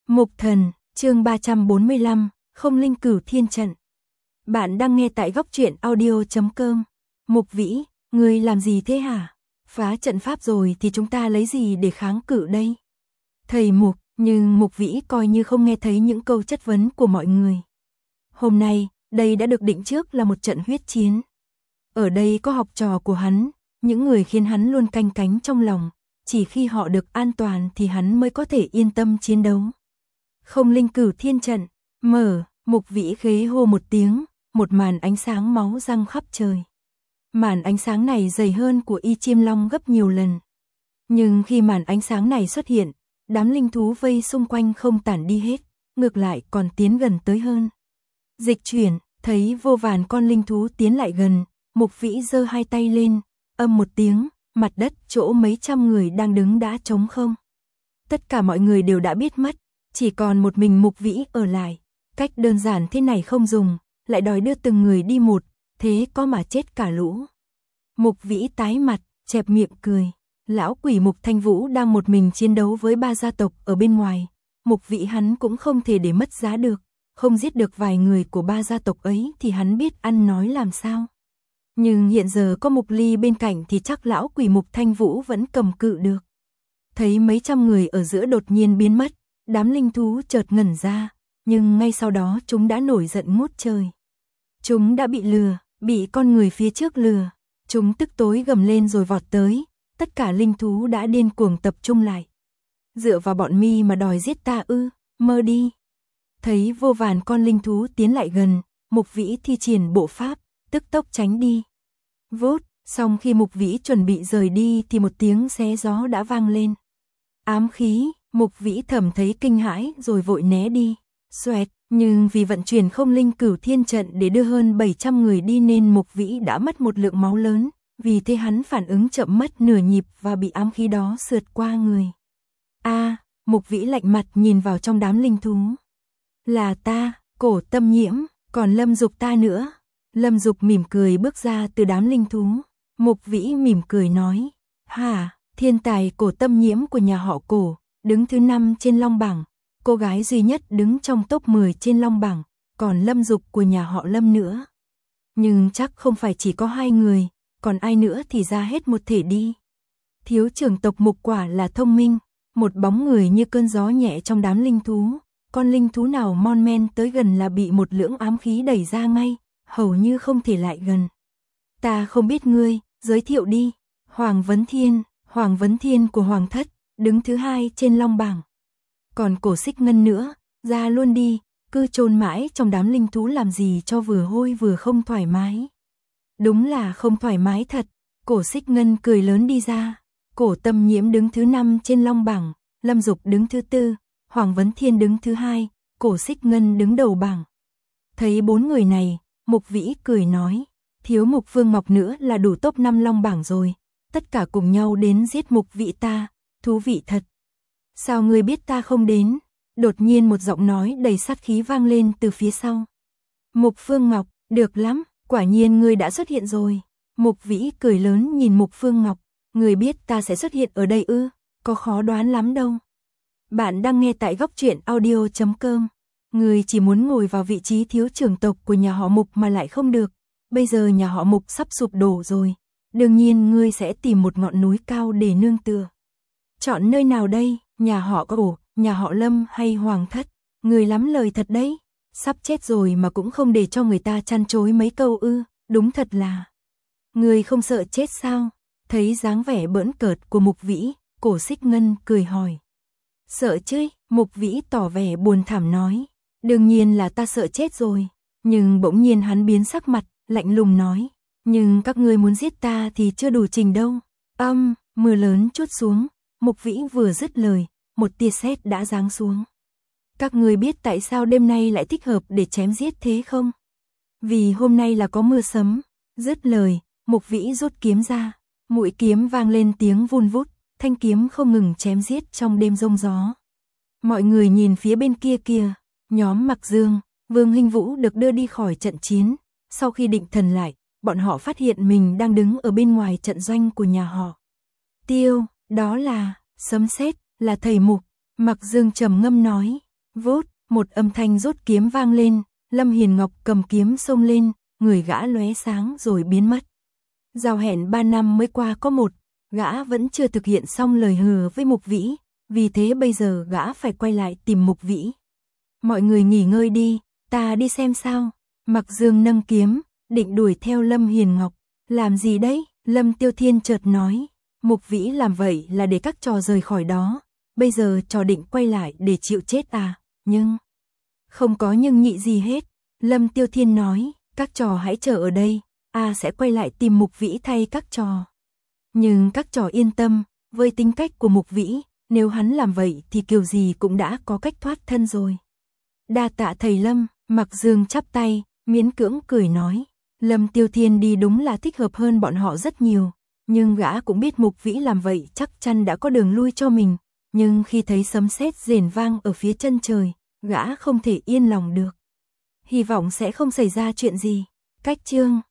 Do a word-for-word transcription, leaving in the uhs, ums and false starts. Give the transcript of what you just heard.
Mục Thần, chương ba trăm bốn mươi lăm, Không Linh Cửu Thiên Trận. Bạn đang nghe tại góc truyện audio chấm com. Mục Vĩ, ngươi làm gì thế hả? Phá trận pháp rồi thì chúng ta lấy gì để kháng cự đây? Thầy Mục, nhưng Mục Vĩ coi như không nghe thấy những câu chất vấn của mọi người. Hôm nay, đây đã được định trước là một trận huyết chiến. Ở đây có học trò của hắn, những người khiến hắn luôn canh cánh trong lòng, chỉ khi họ được an toàn thì hắn mới có thể yên tâm chiến đấu. Không Linh Cửu Thiên Trận, mở, Mục Vĩ khế hô một tiếng, một màn ánh sáng máu răng khắp trời. Màn ánh sáng này dày hơn của Y Chiêm Long gấp nhiều lần. Nhưng khi màn ánh sáng này xuất hiện, đám linh thú vây xung quanh không tản đi hết, ngược lại còn tiến gần tới hơn. Dịch chuyển, thấy vô vàn con linh thú tiến lại gần, Mục Vĩ giơ hai tay lên, âm một tiếng, mặt đất chỗ mấy trăm người đang đứng đã trống không. Tất cả mọi người đều đã biết mất, chỉ còn một mình Mục Vĩ ở lại. Cách đơn giản thế này không dùng, lại đòi đưa từng người đi một, thế có mà chết cả lũ. Mục Vĩ tái mặt, chẹp miệng cười. Lão quỷ Mục Thanh Vũ đang một mình chiến đấu với ba gia tộc ở bên ngoài. Mục Vĩ hắn cũng không thể để mất giá được, không giết được vài người của ba gia tộc ấy thì hắn biết ăn nói làm sao. Nhưng hiện giờ có Mục Ly bên cạnh thì chắc lão quỷ Mục Thanh Vũ vẫn cầm cự được. Thấy mấy trăm người ở giữa đột nhiên biến mất, đám linh thú chợt ngẩn ra, nhưng ngay sau đó chúng đã nổi giận ngút trời. Chúng đã bị lừa, bị con người phía trước lừa. Chúng tức tối gầm lên rồi vọt tới, tất cả linh thú đã điên cuồng tập trung lại. Dựa vào bọn mi mà đòi giết ta ư, mơ đi. Thấy vô vàn con linh thú tiến lại gần, Mục Vĩ thi triển bộ pháp, tức tốc tránh đi. Vút, xong khi Mục Vĩ chuẩn bị rời đi thì một tiếng xé gió đã vang lên. Ám khí, Mục Vĩ thầm thấy kinh hãi rồi vội né đi. Xoẹt, nhưng vì vận chuyển Không Linh Cửu Thiên Trận để đưa hơn bảy trăm người đi nên Mục Vĩ đã mất một lượng máu lớn, vì thế hắn phản ứng chậm mất nửa nhịp và bị ám khí đó sượt qua người. A, à, Mục Vĩ lạnh mặt nhìn vào trong đám linh thú. Là ta, Cổ Tâm Nhiễm, còn Lâm Dục ta nữa. Lâm Dục mỉm cười bước ra từ đám linh thú. Mục Vĩ mỉm cười nói, hả, thiên tài Cổ Tâm Nhiễm của nhà họ Cổ, đứng thứ năm trên Long bảng. Cô gái duy nhất đứng trong top mười trên Long bảng, còn Lâm Dục của nhà họ Lâm nữa. Nhưng chắc không phải chỉ có hai người, còn ai nữa thì ra hết một thể đi. Thiếu trưởng tộc Mục quả là thông minh, một bóng người như cơn gió nhẹ trong đám linh thú, con linh thú nào mon men tới gần là bị một lưỡng ám khí đẩy ra ngay, hầu như không thể lại gần. Ta không biết ngươi, giới thiệu đi. Hoàng Vấn Thiên, Hoàng Vấn Thiên của Hoàng thất, đứng thứ hai trên Long bảng. Còn Cổ Xích Ngân nữa, ra luôn đi, cứ chôn mãi trong đám linh thú làm gì cho vừa hôi vừa không thoải mái. Đúng là không thoải mái thật. Cổ Xích Ngân cười lớn đi ra. Cổ Tâm Nhiễm đứng thứ năm trên Long bảng, Lâm Dục đứng thứ tư, Hoàng Vấn Thiên đứng thứ hai, Cổ Xích Ngân đứng đầu bảng. Thấy bốn người này, Mục Vĩ cười nói, thiếu Mục Vương Mọc nữa là đủ top năm Long bảng rồi, tất cả cùng nhau đến giết Mục Vĩ ta, thú vị thật. Sao ngươi biết ta không đến? Đột nhiên một giọng nói đầy sát khí vang lên từ phía sau. Mục Phương Ngọc, được lắm, quả nhiên ngươi đã xuất hiện rồi. Mục Vĩ cười lớn nhìn Mục Phương Ngọc, ngươi biết ta sẽ xuất hiện ở đây ư, có khó đoán lắm đâu. Bạn đang nghe tại góc truyện audio chấm com. Ngươi chỉ muốn ngồi vào vị trí thiếu trưởng tộc của nhà họ Mục mà lại không được. Bây giờ nhà họ Mục sắp sụp đổ rồi, đương nhiên ngươi sẽ tìm một ngọn núi cao để nương tựa. Chọn nơi nào đây? Nhà họ Cổ, nhà họ Lâm hay Hoàng thất? Người lắm lời thật đấy. Sắp chết rồi mà cũng không để cho người ta chăn chối mấy câu ư, đúng thật là. Người không sợ chết sao? Thấy dáng vẻ bỡn cợt của Mục Vĩ, Cổ Xích Ngân cười hỏi. Sợ chứ? Mục Vĩ tỏ vẻ buồn thảm nói. Đương nhiên là ta sợ chết rồi. Nhưng bỗng nhiên hắn biến sắc mặt, lạnh lùng nói. Nhưng các ngươi muốn giết ta thì chưa đủ trình đâu. Âm, mưa lớn trút xuống. Mục Vĩ vừa dứt lời, một tia sét đã giáng xuống. Các người biết tại sao đêm nay lại thích hợp để chém giết thế không? Vì hôm nay là có mưa sấm. Dứt lời, Mục Vĩ rút kiếm ra, mũi kiếm vang lên tiếng vun vút, thanh kiếm không ngừng chém giết trong đêm giông gió. Mọi người nhìn phía bên kia kia, nhóm Mặc Dương, Vương Hinh Vũ được đưa đi khỏi trận chiến. Sau khi định thần lại, bọn họ phát hiện mình đang đứng ở bên ngoài trận doanh của nhà họ Tiêu. Đó là, sấm sét, là thầy Mục. Mặc Dương trầm ngâm nói, Vút, một âm thanh rút kiếm vang lên, Lâm Hiền Ngọc cầm kiếm xông lên, người gã lóe sáng rồi biến mất. Giao hẹn ba năm mới qua có một, gã vẫn chưa thực hiện xong lời hứa với Mục Vĩ, vì thế bây giờ gã phải quay lại tìm Mục Vĩ. Mọi người nghỉ ngơi đi, ta đi xem sao. Mặc Dương nâng kiếm, định đuổi theo Lâm Hiền Ngọc. Làm gì đấy? Lâm Tiêu Thiên chợt nói. Mục Vĩ làm vậy là để các trò rời khỏi đó. Bây giờ trò định quay lại để chịu chết à? Nhưng... Không có nhưng nhị gì hết. Lâm Tiêu Thiên nói, các trò hãy chờ ở đây. A sẽ quay lại tìm Mục Vĩ thay các trò. Nhưng các trò yên tâm, với tính cách của Mục Vĩ, nếu hắn làm vậy thì kiểu gì cũng đã có cách thoát thân rồi. Đa tạ thầy Lâm, Mặc Dương chắp tay, miễn cưỡng cười nói. Lâm Tiêu Thiên đi đúng là thích hợp hơn bọn họ rất nhiều, nhưng gã cũng biết Mục Vĩ làm vậy chắc chắn đã có đường lui cho mình, nhưng khi thấy sấm sét rền vang ở phía chân trời, gã không thể yên lòng được. Hy vọng sẽ không xảy ra chuyện gì. Cách chương